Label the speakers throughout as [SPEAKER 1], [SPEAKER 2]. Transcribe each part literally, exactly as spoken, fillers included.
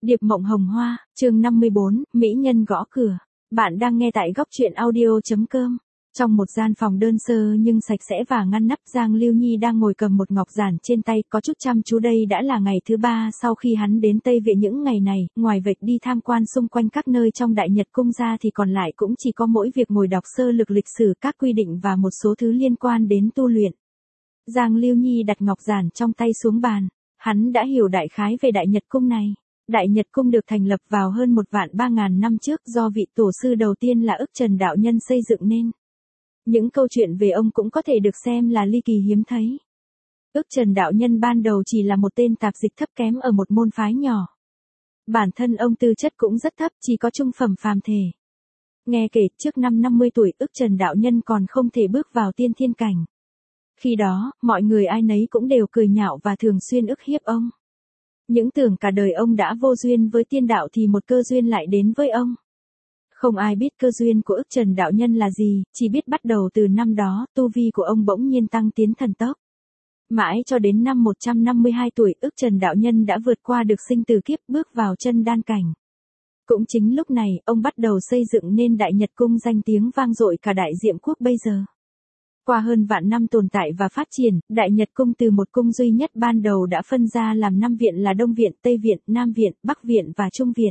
[SPEAKER 1] Điệp mộng hồng hoa, chương năm mươi bốn, Mỹ nhân gõ cửa. Bạn đang nghe tại góc truyện audio.com. Trong một gian phòng đơn sơ nhưng sạch sẽ và ngăn nắp, Giang Lưu Nhi đang ngồi cầm một ngọc giản trên tay, có chút chăm chú. Đây đã là ngày thứ ba sau khi hắn đến Tây Viện. Những ngày này, ngoài việc đi tham quan xung quanh các nơi trong Đại Nhật Cung ra thì còn lại cũng chỉ có mỗi việc ngồi đọc sơ lược lịch sử, các quy định và một số thứ liên quan đến tu luyện. Giang Lưu Nhi đặt ngọc giản trong tay xuống bàn. Hắn đã hiểu đại khái về Đại Nhật Cung này. Đại Nhật Cung được thành lập vào hơn một vạn ba ngàn năm trước do vị tổ sư đầu tiên là Ức Trần Đạo Nhân xây dựng nên. Những câu chuyện về ông cũng có thể được xem là ly kỳ hiếm thấy. Ức Trần Đạo Nhân ban đầu chỉ là một tên tạp dịch thấp kém ở một môn phái nhỏ. Bản thân ông tư chất cũng rất thấp, chỉ có trung phẩm phàm thể. Nghe kể trước năm năm mươi tuổi, Ức Trần Đạo Nhân còn không thể bước vào tiên thiên cảnh. Khi đó, mọi người ai nấy cũng đều cười nhạo và thường xuyên ức hiếp ông. Những tưởng cả đời ông đã vô duyên với tiên đạo thì một cơ duyên lại đến với ông. Không ai biết cơ duyên của Ức Trần Đạo Nhân là gì, chỉ biết bắt đầu từ năm đó, tu vi của ông bỗng nhiên tăng tiến thần tốc. Mãi cho đến năm một trăm năm mươi hai tuổi, Ức Trần Đạo Nhân đã vượt qua được sinh tử kiếp, bước vào chân đan cảnh. Cũng chính lúc này, ông bắt đầu xây dựng nên Đại Nhật Cung danh tiếng vang dội cả Đại Diệm Quốc bây giờ. Qua hơn vạn năm tồn tại và phát triển, Đại Nhật Cung từ một cung duy nhất ban đầu đã phân ra làm năm viện là Đông Viện, Tây Viện, Nam Viện, Bắc Viện và Trung Viện.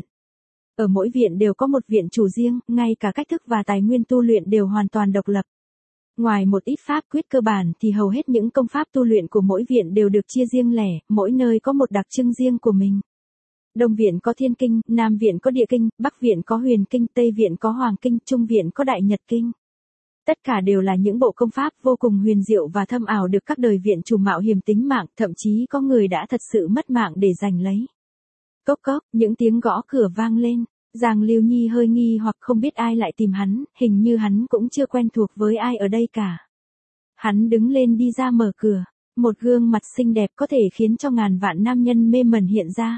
[SPEAKER 1] Ở mỗi viện đều có một viện chủ riêng, ngay cả cách thức và tài nguyên tu luyện đều hoàn toàn độc lập. Ngoài một ít pháp quyết cơ bản thì hầu hết những công pháp tu luyện của mỗi viện đều được chia riêng lẻ, mỗi nơi có một đặc trưng riêng của mình. Đông Viện có Thiên Kinh, Nam Viện có Địa Kinh, Bắc Viện có Huyền Kinh, Tây Viện có Hoàng Kinh, Trung Viện có Đại Nhật Kinh. Tất cả đều là những bộ công pháp vô cùng huyền diệu và thâm ảo được các đời viện chủ mạo hiểm tính mạng, thậm chí có người đã thật sự mất mạng để giành lấy. Cốc cốc, những tiếng gõ cửa vang lên. Giang Lưu Nhi hơi nghi hoặc không biết ai lại tìm hắn, hình như hắn cũng chưa quen thuộc với ai ở đây cả. Hắn đứng lên đi ra mở cửa, một gương mặt xinh đẹp có thể khiến cho ngàn vạn nam nhân mê mẩn hiện ra.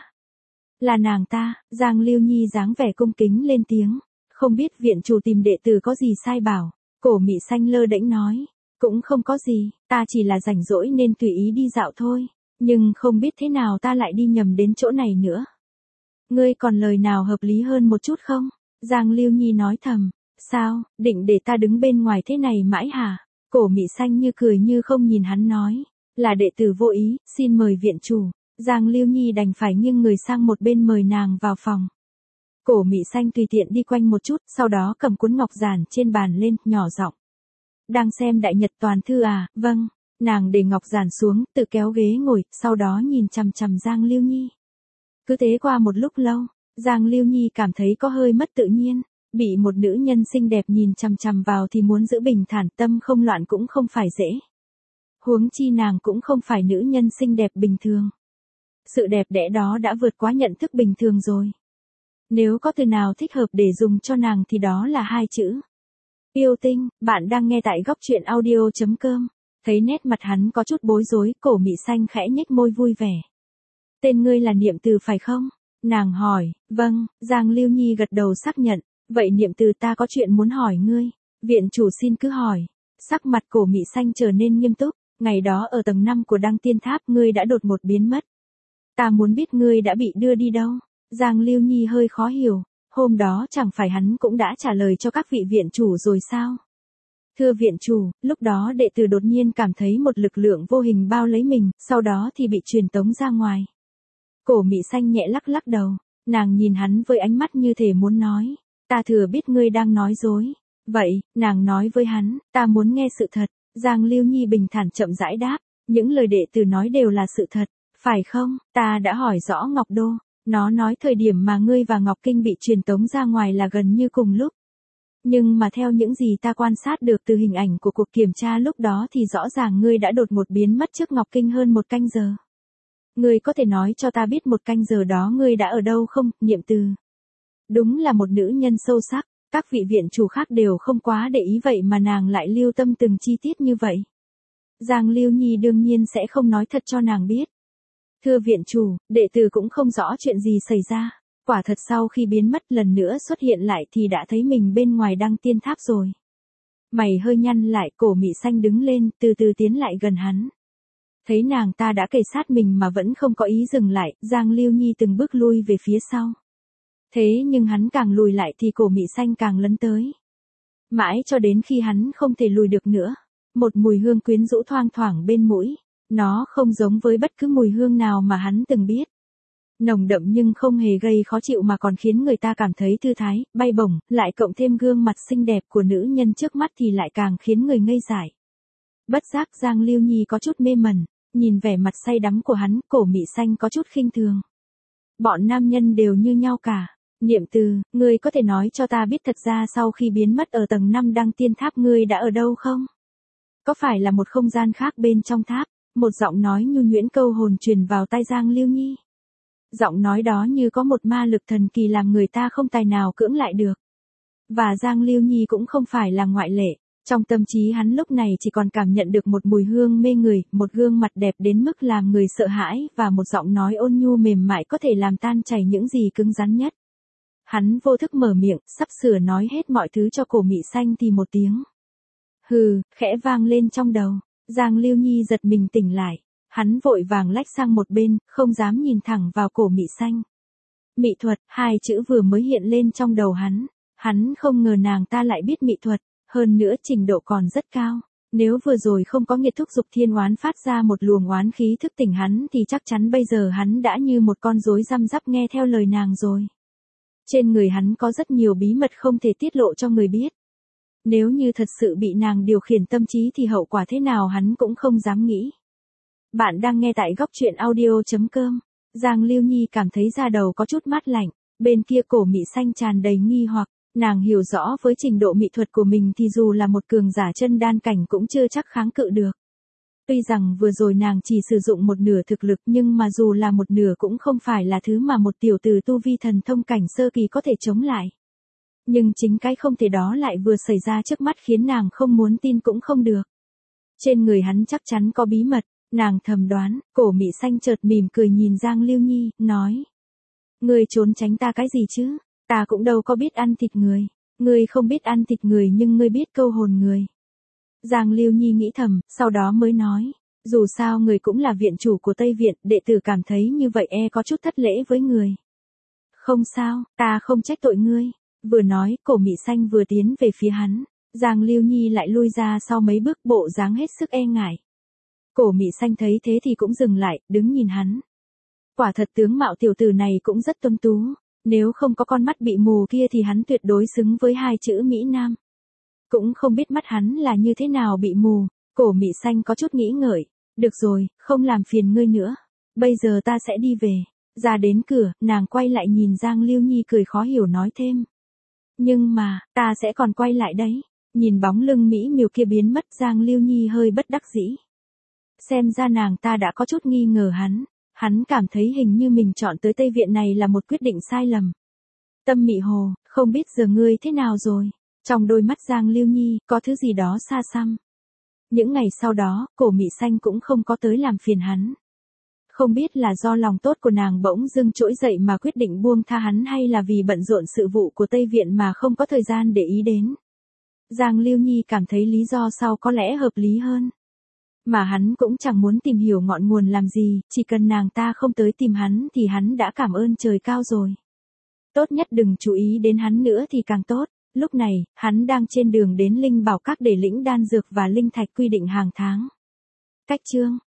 [SPEAKER 1] Là nàng ta. Giang Lưu Nhi dáng vẻ cung kính lên tiếng. Không biết viện chủ tìm đệ tử có gì sai bảo. Cổ Mị Xanh lơ đễnh nói, cũng không có gì, ta chỉ là rảnh rỗi nên tùy ý đi dạo thôi, nhưng không biết thế nào ta lại đi nhầm đến chỗ này nữa. Ngươi còn lời nào hợp lý hơn một chút không? Giang Lưu Nhi nói thầm, sao, định để ta đứng bên ngoài thế này mãi hả? Cổ Mị Xanh như cười như không nhìn hắn nói, là đệ tử vô ý, xin mời viện chủ. Giang Lưu Nhi đành phải nghiêng người sang một bên mời nàng vào phòng. Cổ Mị Xanh tùy tiện đi quanh một chút, sau đó cầm cuốn ngọc giản trên bàn lên, nhỏ giọng. Đang xem Đại Nhật Toàn Thư à? Vâng. Nàng để ngọc giản xuống, tự kéo ghế ngồi, sau đó nhìn chằm chằm Giang Lưu Nhi. Cứ thế qua một lúc lâu, Giang Lưu Nhi cảm thấy có hơi mất tự nhiên, bị một nữ nhân xinh đẹp nhìn chằm chằm vào thì muốn giữ bình thản, tâm không loạn cũng không phải dễ. Huống chi nàng cũng không phải nữ nhân xinh đẹp bình thường. Sự đẹp đẽ đó đã vượt quá nhận thức bình thường rồi. Nếu có từ nào thích hợp để dùng cho nàng thì đó là hai chữ. Yêu tinh. Bạn đang nghe tại góc truyện audio.com. Thấy nét mặt hắn có chút bối rối, Cổ Mị Xanh khẽ nhếch môi vui vẻ. Tên ngươi là Niệm Từ phải không? Nàng hỏi. Vâng. Giang Lưu Nhi gật đầu xác nhận. Vậy Niệm Từ, ta có chuyện muốn hỏi ngươi. Viện chủ xin cứ hỏi. Sắc mặt Cổ Mị Xanh trở nên nghiêm túc. Ngày đó ở tầng năm của Đăng Tiên Tháp ngươi đã đột ngột biến mất. Ta muốn biết ngươi đã bị đưa đi đâu. Giang Lưu Nhi hơi khó hiểu, hôm đó chẳng phải hắn cũng đã trả lời cho các vị viện chủ rồi sao? Thưa viện chủ, lúc đó đệ tử đột nhiên cảm thấy một lực lượng vô hình bao lấy mình, sau đó thì bị truyền tống ra ngoài. Cổ Mị Xanh nhẹ lắc lắc đầu, nàng nhìn hắn với ánh mắt như thể muốn nói, ta thừa biết ngươi đang nói dối. Vậy, nàng nói với hắn, ta muốn nghe sự thật. Giang Lưu Nhi bình thản chậm rãi đáp, những lời đệ tử nói đều là sự thật, phải không? Ta đã hỏi rõ Ngọc Đô. Nó nói thời điểm mà ngươi và Ngọc Kinh bị truyền tống ra ngoài là gần như cùng lúc. Nhưng mà theo những gì ta quan sát được từ hình ảnh của cuộc kiểm tra lúc đó thì rõ ràng ngươi đã đột ngột biến mất trước Ngọc Kinh hơn một canh giờ. Ngươi có thể nói cho ta biết một canh giờ đó ngươi đã ở đâu không, Niệm Từ? Đúng là một nữ nhân sâu sắc, các vị viện chủ khác đều không quá để ý vậy mà nàng lại lưu tâm từng chi tiết như vậy. Giang Lưu Nhi đương nhiên sẽ không nói thật cho nàng biết. Thưa viện chủ, đệ tử cũng không rõ chuyện gì xảy ra. Quả thật sau khi biến mất lần nữa xuất hiện lại thì đã thấy mình bên ngoài Đăng Tiên Tháp rồi. Mày hơi nhăn lại, Cổ Mị Xanh đứng lên, từ từ tiến lại gần hắn. Thấy nàng ta đã kề sát mình mà vẫn không có ý dừng lại, Giang Lưu Nhi từng bước lui về phía sau. Thế nhưng hắn càng lùi lại thì cổ Mị Xanh càng lấn tới. Mãi cho đến khi hắn không thể lùi được nữa. Một mùi hương quyến rũ thoang thoảng bên mũi. Nó không giống với bất cứ mùi hương nào mà hắn từng biết. Nồng đậm nhưng không hề gây khó chịu mà còn khiến người ta cảm thấy thư thái, bay bổng, lại cộng thêm gương mặt xinh đẹp của nữ nhân trước mắt thì lại càng khiến người ngây dại. Bất giác Giang Lưu Nhi có chút mê mẩn, nhìn vẻ mặt say đắm của hắn, cổ Mị Xanh có chút khinh thường. Bọn nam nhân đều như nhau cả. Niệm Từ, ngươi có thể nói cho ta biết thật ra sau khi biến mất ở tầng năm Đăng Tiên Tháp ngươi đã ở đâu không? Có phải là một không gian khác bên trong tháp? Một giọng nói nhu nhuyễn câu hồn truyền vào tai Giang Lưu Nhi. Giọng nói đó như có một ma lực thần kỳ làm người ta không tài nào cưỡng lại được. Và Giang Lưu Nhi cũng không phải là ngoại lệ. Trong tâm trí hắn lúc này chỉ còn cảm nhận được một mùi hương mê người, một gương mặt đẹp đến mức làm người sợ hãi và một giọng nói ôn nhu mềm mại có thể làm tan chảy những gì cứng rắn nhất. Hắn vô thức mở miệng, sắp sửa nói hết mọi thứ cho cổ Mị Xanh thì một tiếng hừ, khẽ vang lên trong đầu. Giang Lưu Nhi giật mình tỉnh lại. Hắn vội vàng lách sang một bên, không dám nhìn thẳng vào cổ Mị Xanh. Mỹ thuật, hai chữ vừa mới hiện lên trong đầu hắn. Hắn không ngờ nàng ta lại biết mỹ thuật, hơn nữa trình độ còn rất cao. Nếu vừa rồi không có nghiệt thúc dục thiên oán phát ra một luồng oán khí thức tỉnh hắn thì chắc chắn bây giờ hắn đã như một con rối răm rắp nghe theo lời nàng rồi. Trên người hắn có rất nhiều bí mật không thể tiết lộ cho người biết. Nếu như thật sự bị nàng điều khiển tâm trí thì hậu quả thế nào hắn cũng không dám nghĩ. Bạn đang nghe tại góc truyện audio chấm com. Giang Lưu Nhi cảm thấy da đầu có chút mát lạnh. Bên kia cổ Mị Xanh tràn đầy nghi hoặc. Nàng hiểu rõ với trình độ mỹ thuật của mình thì dù là một cường giả chân đan cảnh cũng chưa chắc kháng cự được. Tuy rằng vừa rồi nàng chỉ sử dụng một nửa thực lực nhưng mà dù là một nửa cũng không phải là thứ mà một tiểu tử tu vi thần thông cảnh sơ kỳ có thể chống lại. Nhưng chính cái không thể đó lại vừa xảy ra trước mắt khiến nàng không muốn tin cũng không được. Trên người hắn chắc chắn có bí mật, nàng thầm đoán, cổ Mị Xanh chợt mỉm cười nhìn Giang Lưu Nhi, nói. Ngươi trốn tránh ta cái gì chứ? Ta cũng đâu có biết ăn thịt người. Ngươi không biết ăn thịt người nhưng ngươi biết câu hồn người. Giang Lưu Nhi nghĩ thầm, sau đó mới nói. Dù sao người cũng là viện chủ của Tây Viện, đệ tử cảm thấy như vậy e có chút thất lễ với người. Không sao, ta không trách tội ngươi. Vừa nói, cổ Mị Xanh vừa tiến về phía hắn. Giang Lưu Nhi lại lui ra sau mấy bước bộ dáng hết sức e ngại. Cổ Mị Xanh thấy thế thì cũng dừng lại, đứng nhìn hắn. Quả thật tướng mạo tiểu tử này cũng rất tuấn tú. Nếu không có con mắt bị mù kia thì hắn tuyệt đối xứng với hai chữ Mỹ Nam. Cũng không biết mắt hắn là như thế nào bị mù. Cổ Mị Xanh có chút nghĩ ngợi. Được rồi, không làm phiền ngươi nữa. Bây giờ ta sẽ đi về. Ra đến cửa, nàng quay lại nhìn Giang Lưu Nhi cười khó hiểu nói thêm. Nhưng mà, ta sẽ còn quay lại đấy. Nhìn bóng lưng Mỹ miều kia biến mất Giang Lưu Nhi hơi bất đắc dĩ. Xem ra nàng ta đã có chút nghi ngờ hắn. Hắn cảm thấy hình như mình chọn tới Tây Viện này là một quyết định sai lầm. Tâm Mị Hồ, không biết giờ ngươi thế nào rồi? Trong đôi mắt Giang Lưu Nhi, có thứ gì đó xa xăm. Những ngày sau đó, cổ Mị Xanh cũng không có tới làm phiền hắn. Không biết là do lòng tốt của nàng bỗng dưng trỗi dậy mà quyết định buông tha hắn hay là vì bận rộn sự vụ của Tây Viện mà không có thời gian để ý đến. Giang Lưu Nhi cảm thấy lý do sau có lẽ hợp lý hơn. Mà hắn cũng chẳng muốn tìm hiểu ngọn nguồn làm gì, chỉ cần nàng ta không tới tìm hắn thì hắn đã cảm ơn trời cao rồi. Tốt nhất đừng chú ý đến hắn nữa thì càng tốt. Lúc này, hắn đang trên đường đến Linh Bảo Các để lĩnh đan dược và linh thạch quy định hàng tháng. Cách chương